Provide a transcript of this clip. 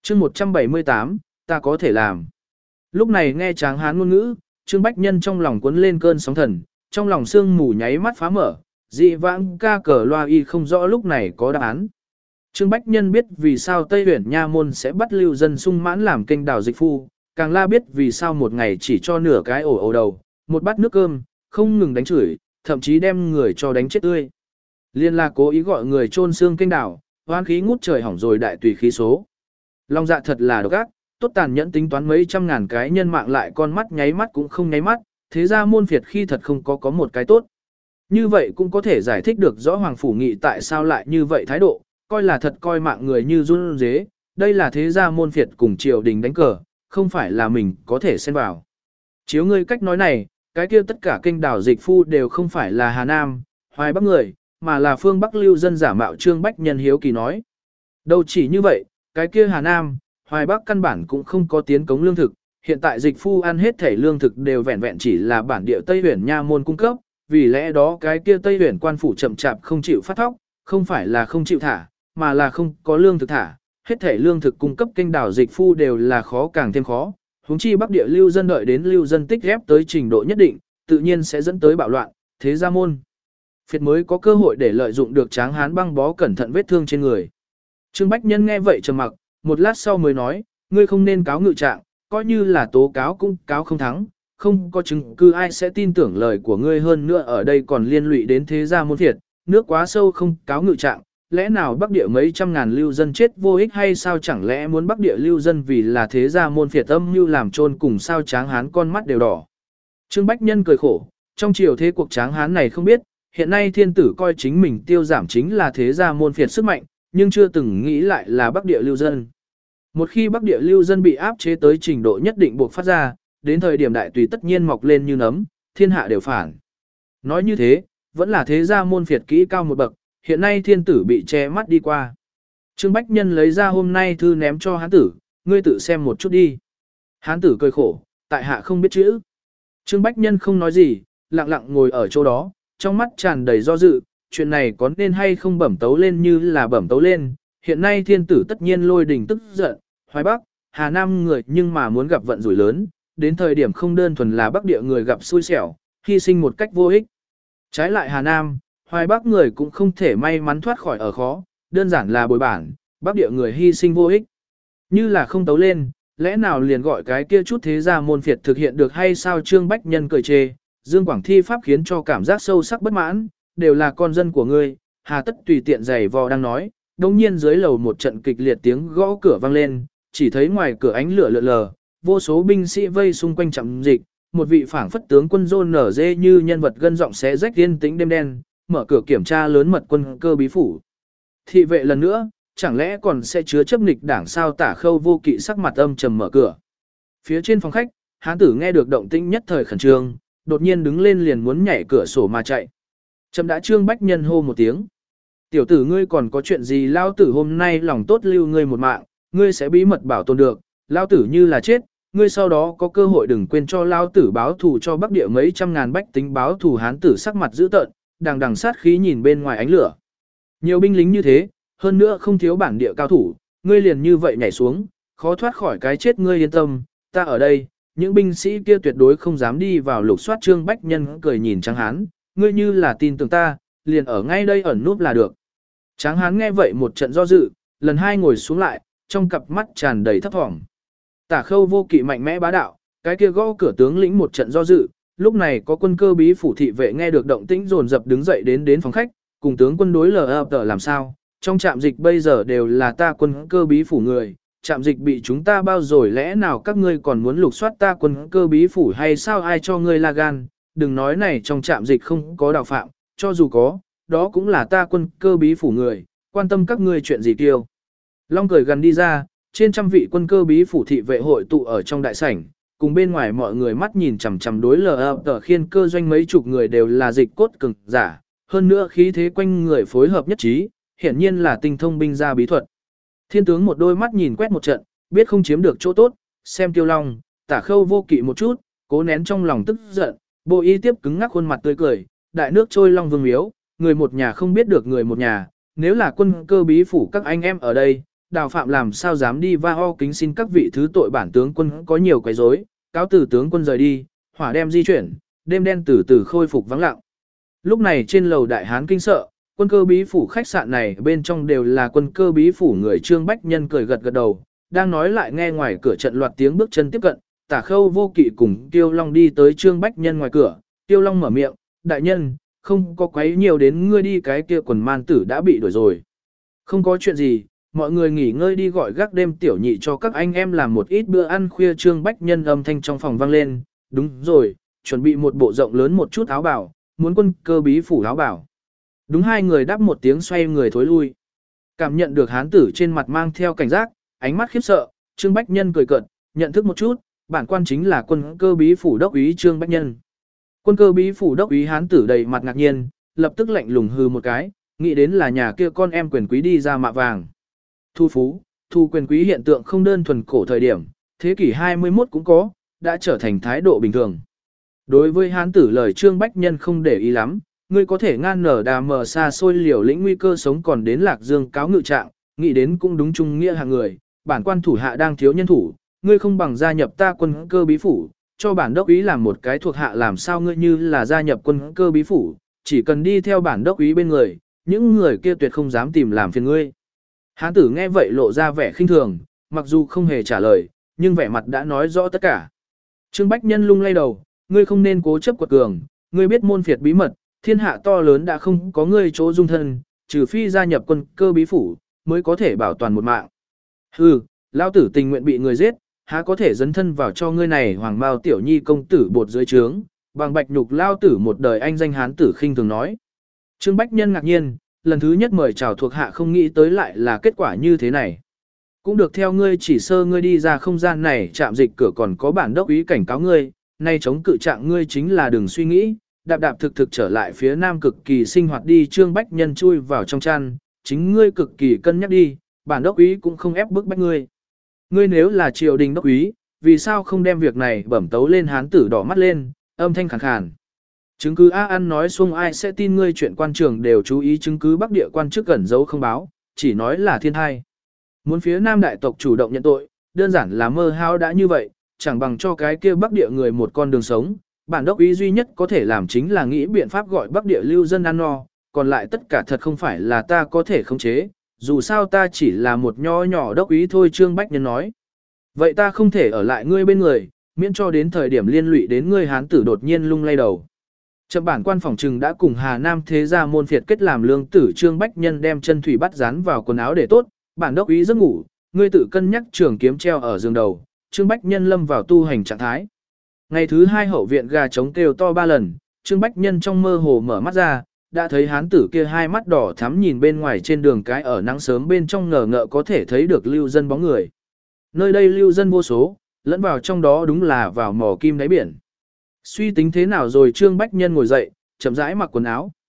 chương 178, ta có thể làm. Lúc này nghe Tráng Hán ngôn ngữ, Trương Bách Nhân trong lòng cuốn lên cơn sóng thần, trong lòng sương mù nháy mắt phá mở, dị vãng ca cờ loa y không rõ lúc này có đáp án. Trương Bách Nhân biết vì sao Tây Huyền Nha Môn sẽ bắt lưu dân sung mãn làm kênh đào dịch phu, càng la biết vì sao một ngày chỉ cho nửa cái ổ đầu, một bát nước cơm, không ngừng đánh chửi, thậm chí đem người cho đánh chết tươi. Liên là cố ý gọi người chôn xương kênh đào, hoán khí ngút trời hỏng rồi đại tùy khí số. Long dạ thật là độc ác, tốt tàn nhẫn tính toán mấy trăm ngàn cái nhân mạng lại con mắt nháy mắt cũng không nháy mắt, thế ra môn phiệt khi thật không có một cái tốt. Như vậy cũng có thể giải thích được rõ Hoàng Phủ Nghị tại sao lại như vậy thái độ, coi là thật coi mạng người như run dế, đây là thế gia môn phiệt cùng triều đình đánh cờ, không phải là mình có thể xen vào. Chiếu ngươi cách nói này, cái kia tất cả kênh đảo dịch phu đều không phải là Hà Nam, Hoài Bắc người, mà là phương Bắc lưu dân giả mạo Trương Bách Nhân hiếu kỳ nói. Đâu chỉ như vậy, cái kia Hà Nam, Hoài Bắc căn bản cũng không có tiến cống lương thực, hiện tại dịch phu ăn hết thể lương thực đều vẹn vẹn chỉ là bản địa Tây Huyền Nha Môn cung cấp, vì lẽ đó cái kia Tây Huyền quan phủ chậm chạp không chịu phát thóc, không phải là không chịu thả, mà là không có lương thực thả, hết thể lương thực cung cấp kênh đảo dịch phu đều là khó càng thêm khó, huống chi Bắc địa lưu dân đợi đến lưu dân tích ghép tới trình độ nhất định, tự nhiên sẽ dẫn tới bạo loạn, thế gia môn phiệt mới có cơ hội để lợi dụng được Tráng Hán băng bó cẩn thận vết thương trên người. Trương Bách Nhân nghe vậy trầm mặc, một lát sau mới nói, ngươi không nên cáo ngự trạng, coi như là tố cáo cũng cáo không thắng, không có chứng cứ ai sẽ tin tưởng lời của ngươi, hơn nữa ở đây còn liên lụy đến thế gia môn phiệt, nước quá sâu không cáo ngự trạng, lẽ nào Bắc địa mấy trăm ngàn lưu dân chết vô ích hay sao, chẳng lẽ muốn Bắc địa lưu dân vì là thế gia môn phiệt âm mưu làm trôn cùng sao? Tráng Hán con mắt đều đỏ. Trương Bách Nhân cười khổ, trong chiều thế cuộc Tráng Hán này không biết, hiện nay thiên tử coi chính mình tiêu giảm chính là thế gia môn phiệt sức mạnh, nhưng chưa từng nghĩ lại là Bắc địa lưu dân. Một khi Bắc địa lưu dân bị áp chế tới trình độ nhất định buộc phát ra, đến thời điểm đại tùy tất nhiên mọc lên như nấm, thiên hạ đều phản. Nói như thế, vẫn là thế gia môn phiệt kỹ cao một bậc, hiện nay thiên tử bị che mắt đi qua. Trương Bách Nhân lấy ra hôm nay thư ném cho hán tử, ngươi tự xem một chút đi. Hán tử cười khổ, tại hạ không biết chữ. Trương Bách Nhân không nói gì, lặng lặng ngồi ở chỗ đó, trong mắt tràn đầy do dự, chuyện này có nên hay không bẩm tấu lên như là bẩm tấu lên. Hiện nay thiên tử tất nhiên lôi đình tức giận, Hoài Bắc, Hà Nam người nhưng mà muốn gặp vận rủi lớn, đến thời điểm không đơn thuần là Bắc địa người gặp xui xẻo, hy sinh một cách vô ích. Trái lại Hà Nam, Hoài Bắc người cũng không thể may mắn thoát khỏi ở khó, đơn giản là bồi bản, Bắc địa người hy sinh vô ích. Như là không tấu lên, lẽ nào liền gọi cái kia chút thế gia môn phiệt thực hiện được hay sao? Trương Bách Nhân cười chê, Dương Quảng thi pháp khiến cho cảm giác sâu sắc bất mãn, đều là con dân của ngươi, hà tất tùy tiện giày vò đang nói. Đồng nhiên dưới lầu một trận kịch liệt tiếng gõ cửa vang lên, chỉ thấy ngoài cửa ánh lửa lượn lờ, vô số binh sĩ vây xung quanh trạm dịch, một vị phảng phất tướng quân rôn nở dê như nhân vật gân giọng xé rách yên tĩnh đêm đen, mở cửa kiểm tra lớn mật quân cơ bí phủ. Thị vệ lần nữa, chẳng lẽ còn sẽ chứa chấp nghịch đảng sao? Tả Khâu Vô Kỵ sắc mặt âm trầm mở cửa. Phía trên phòng khách, hán tử nghe được động tĩnh nhất thời khẩn trương, đột nhiên đứng lên liền muốn nhảy cửa sổ mà chạy. Trầm đã. Trương Bách Nhân hô một tiếng. Tiểu tử ngươi còn có chuyện gì? Lao tử hôm nay lòng tốt lưu ngươi một mạng, ngươi sẽ bí mật bảo tồn được, lao tử như là chết, ngươi sau đó có cơ hội đừng quên cho lao tử báo thù cho Bắc địa mấy trăm ngàn bách tính báo thù. Hán tử sắc mặt dữ tợn, đằng đằng sát khí nhìn bên ngoài ánh lửa. Nhiều binh lính như thế, hơn nữa không thiếu bản địa cao thủ, ngươi liền như vậy nhảy xuống, khó thoát khỏi cái chết. Ngươi yên tâm, ta ở đây, những binh sĩ kia tuyệt đối không dám đi vào lục soát. Trương Bách Nhân cười nhìn Tráng Hán, ngươi như là tin tưởng ta, liền ở ngay đây ẩn núp là được. Tráng Hán nghe vậy một trận do dự, lần hai ngồi xuống lại, trong cặp mắt tràn đầy thấp thỏm. Tả Khâu Vô Kỵ mạnh mẽ bá đạo, cái kia gõ cửa tướng lĩnh một trận do dự, lúc này có quân cơ bí phủ thị vệ nghe được động tĩnh dồn dập đứng dậy đến phòng khách, cùng tướng quân đối lờ làm sao, trong trạm dịch bây giờ đều là ta quân cơ bí phủ người, trạm dịch bị chúng ta bao rồi, lẽ nào các ngươi còn muốn lục soát ta quân cơ bí phủ hay sao? Ai cho ngươi la gan, đừng nói này trong trạm dịch không có đạo phạm, cho dù có, đó cũng là ta quân cơ bí phủ người, quan tâm các ngươi chuyện gì tiêu. Long cười gần đi ra, trên trăm vị quân cơ bí phủ thị vệ hội tụ ở trong đại sảnh, cùng bên ngoài mọi người mắt nhìn chằm chằm đối khiên cơ doanh mấy chục người đều là dịch cốt cường giả, hơn nữa khí thế quanh người phối hợp nhất trí, hiển nhiên là tinh thông binh gia bí thuật. Thiên tướng một đôi mắt nhìn quét một trận, biết không chiếm được chỗ tốt, xem Tiêu Long, Tả Khâu Vô Kỵ một chút, cố nén trong lòng tức giận, bộ y tiếp cứng ngắc khuôn mặt tươi cười, đại nước trôi Long Vương miếu, người một nhà không biết được người một nhà, nếu là quân cơ bí phủ các anh em ở đây, Đào Phạm làm sao dám đi va ho kính xin các vị thứ tội bản tướng quân có nhiều quấy rối, cáo từ tướng quân rời đi, hỏa đem di chuyển, đêm đen từ từ khôi phục vắng lặng. Lúc này trên lầu đại hán kinh sợ, quân cơ bí phủ khách sạn này bên trong đều là quân cơ bí phủ người. Trương Bách Nhân cười gật gật đầu, đang nói lại nghe ngoài cửa trận loạt tiếng bước chân tiếp cận, Tả Khâu Vô Kỵ cùng Tiêu Long đi tới Trương Bách Nhân ngoài cửa. Tiêu Long mở miệng, đại nhân, không có quấy nhiều đến ngươi đi, cái kia quần man tử đã bị đuổi rồi. Không có chuyện gì, mọi người nghỉ ngơi đi, gọi gác đêm tiểu nhị cho các anh em làm một ít bữa ăn khuya. Trương Bách Nhân âm thanh trong phòng vang lên, đúng rồi, chuẩn bị một bộ rộng lớn một chút áo bảo, muốn quân cơ bí phủ áo bảo. Đúng, hai người đáp một tiếng xoay người thối lui. Cảm nhận được hán tử trên mặt mang theo cảnh giác, ánh mắt khiếp sợ, Trương Bách Nhân cười cợt, nhận thức một chút, bản quan chính là quân cơ bí phủ đốc úy Trương Bách Nhân. Quân cơ bí phủ đốc úy hán tử đầy mặt ngạc nhiên, lập tức lạnh lùng hừ một cái, nghĩ đến là nhà kia con em quyền quý đi ra mạ vàng. Thu phú, thu quyền quý hiện tượng không đơn thuần cổ thời điểm, thế kỷ 21 cũng có, đã trở thành thái độ bình thường. Đối với hán tử lời Trương Bách Nhân không để ý lắm, ngươi có thể ngang nở đà mờ xa xôi liều lĩnh nguy cơ sống còn đến Lạc Dương cáo ngự trạng, nghĩ đến cũng đúng trung nghĩa hàng người, bản quan thủ hạ đang thiếu nhân thủ, ngươi không bằng gia nhập ta quân cơ bí phủ, cho bản đốc úy làm một cái thuộc hạ, làm sao ngươi như là gia nhập quân cơ bí phủ, chỉ cần đi theo bản đốc úy bên người, những người kia tuyệt không dám tìm làm phiền ngươi. Hán tử nghe vậy lộ ra vẻ khinh thường, mặc dù không hề trả lời, nhưng vẻ mặt đã nói rõ tất cả. Trương Bách Nhân lung lay đầu, ngươi không nên cố chấp quật cường, ngươi biết môn phiệt bí mật, thiên hạ to lớn đã không có ngươi chỗ dung thân, trừ phi gia nhập quân cơ bí phủ, mới có thể bảo toàn một mạng. Hừ, lao tử tình nguyện bị người giết, há có thể dấn thân vào cho ngươi này hoàng mao tiểu nhi công tử bột dưới trướng, bằng bạch nhục lao tử một đời anh danh. Hán tử khinh thường nói. Trương Bách Nhân ngạc nhiên, lần thứ nhất mời chào thuộc hạ không nghĩ tới lại là kết quả như thế này. Cũng được, theo ngươi chỉ sơ ngươi đi ra không gian này chạm dịch cửa còn có bản đốc úy cảnh cáo ngươi, nay chống cự trạng ngươi chính là đừng suy nghĩ, đạp đạp thực thực trở lại phía nam cực kỳ sinh hoạt đi. Trương Bách Nhân chui vào trong chăn, chính ngươi cực kỳ cân nhắc đi, bản đốc úy cũng không ép bức bách ngươi. Ngươi nếu là triều đình đốc úy, vì sao không đem việc này bẩm tấu lên? Hán tử đỏ mắt lên, âm thanh khàn khàn. Chứng cứ A ăn nói xuông, ai sẽ tin ngươi? Chuyện quan trường đều chú ý chứng cứ Bắc địa quan chức gần giấu không báo, chỉ nói là thiên thai. Muốn phía nam đại tộc chủ động nhận tội, đơn giản là mơ hao đã như vậy, chẳng bằng cho cái kia Bắc địa người một con đường sống. Bản đốc úy duy nhất có thể làm chính là nghĩ biện pháp gọi Bắc địa lưu dân ăn no, còn lại tất cả thật không phải là ta có thể khống chế, dù sao ta chỉ là một nho nhỏ đốc úy thôi. Trương Bách Nhân nói. Vậy ta không thể ở lại ngươi bên người, miễn cho đến thời điểm liên lụy đến ngươi. Hán tử đột nhiên lung lay đầu. Chậm bản quan phòng trừng đã cùng Hà Nam thế gia môn phiệt kết làm lương tử. Trương Bách Nhân đem chân thủy bắt dán vào quần áo để tốt, bản đốc úy giấc ngủ, ngươi tự cân nhắc. Trường kiếm treo ở giường đầu, Trương Bách Nhân lâm vào tu hành trạng thái. Ngày thứ hai hậu viện gà trống kêu to 3 lần, Trương Bách Nhân trong mơ hồ mở mắt ra, đã thấy hán tử kia hai mắt đỏ thắm nhìn bên ngoài trên đường cái, ở nắng sớm bên trong ngờ ngợ có thể thấy được lưu dân bóng người. Nơi đây lưu dân vô số, lẫn vào trong đó đúng là vào mỏ kim đáy biển. Suy tính thế nào rồi? Trương Bách Nhân ngồi dậy, chậm rãi mặc quần áo,